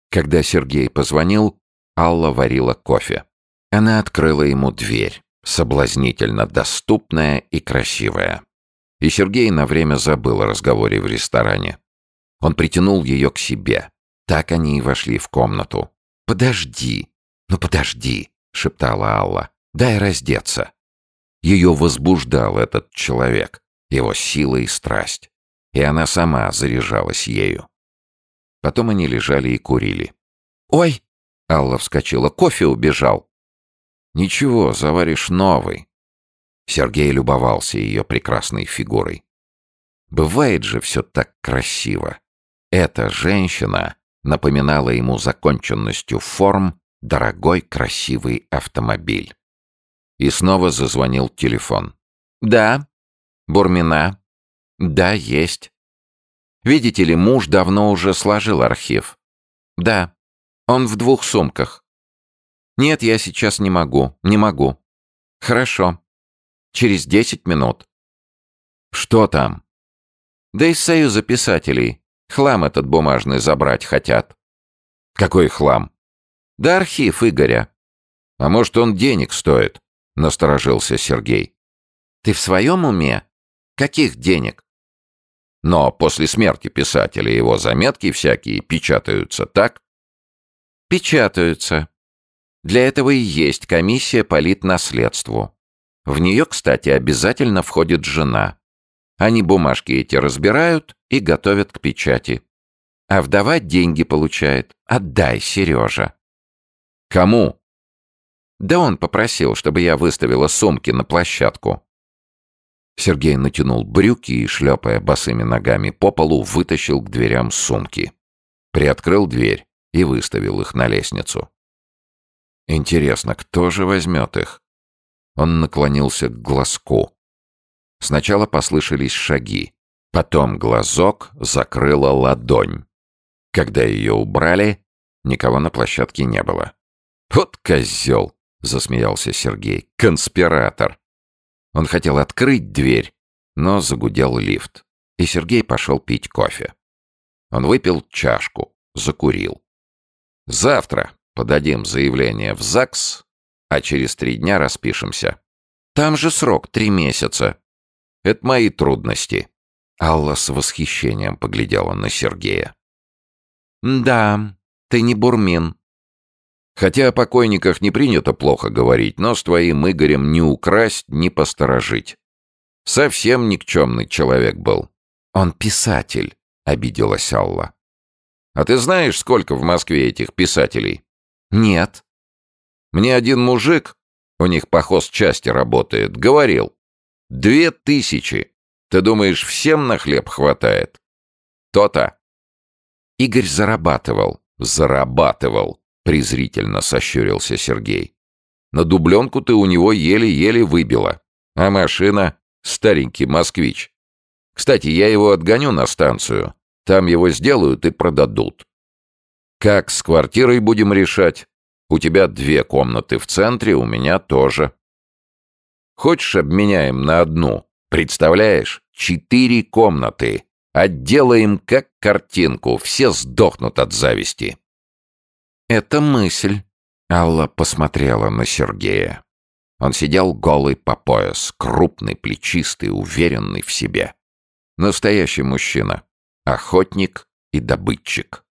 Когда Сергей позвонил, Алла варила кофе. Она открыла ему дверь, соблазнительно доступная и красивая. И Сергей на время забыл о разговоре в ресторане. Он притянул ее к себе. Так они и вошли в комнату. «Подожди, ну подожди», — шептала Алла. «Дай раздеться». Ее возбуждал этот человек, его сила и страсть. И она сама заряжалась ею. Потом они лежали и курили. «Ой!» — Алла вскочила. «Кофе убежал». «Ничего, заваришь новый». Сергей любовался ее прекрасной фигурой. Бывает же все так красиво. Эта женщина напоминала ему законченностью форм дорогой красивый автомобиль. И снова зазвонил телефон. «Да, Бурмина. Да, есть. Видите ли, муж давно уже сложил архив. Да, он в 2 сумках. Нет, я сейчас не могу, не могу. Хорошо. Через 10 минут. Что там? Да из Союза писателей. Хлам этот бумажный забрать хотят. Какой хлам? Да архив Игоря. А может, он денег стоит? Насторожился Сергей. Ты в своем уме? Каких денег? Но после смерти писателя его заметки всякие печатаются, так? Печатаются. Для этого и есть комиссия по литнаследству. В нее, кстати, обязательно входит жена. Они бумажки эти разбирают и готовят к печати. А вдова деньги получает. Отдай, Сережа. Кому? Да он попросил, чтобы я выставила сумки на площадку. Сергей натянул брюки и, шлепая босыми ногами по полу, вытащил к дверям сумки. Приоткрыл дверь и выставил их на лестницу. Интересно, кто же возьмет их? Он наклонился к глазку. Сначала послышались шаги. Потом глазок закрыла ладонь. Когда ее убрали, никого на площадке не было. «Вот козел!» — засмеялся Сергей. «Конспиратор!» Он хотел открыть дверь, но загудел лифт, и Сергей пошел пить кофе. Он выпил чашку, закурил. «Завтра подадим заявление в ЗАГС, а через 3 дня распишемся. Там же срок 3 месяца. Это мои трудности». Алла с восхищением поглядела на Сергея. «Да, ты не Бурмин». «Хотя о покойниках не принято плохо говорить, но с твоим Игорем ни украсть, ни посторожить. Совсем никчемный человек был». «Он писатель», — обиделась Алла. «А ты знаешь, сколько в Москве этих писателей?» «Нет». «Мне один мужик, у них по хозчасти работает, говорил. 2000. Ты думаешь, всем на хлеб хватает?» «То-то». Игорь зарабатывал, презрительно сощурился Сергей. «На дубленку ты у него еле-еле выбила. А машина — старенький москвич. Кстати, я его отгоню на станцию. Там его сделают и продадут. Как с квартирой будем решать? У тебя 2 комнаты в центре, у меня тоже. Хочешь, обменяем на 1? Представляешь? 4 комнаты. Отделаем как картинку, все сдохнут от зависти». «Это мысль». Алла посмотрела на Сергея. Он сидел голый по пояс, крупный, плечистый, уверенный в себе. Настоящий мужчина, охотник и добытчик.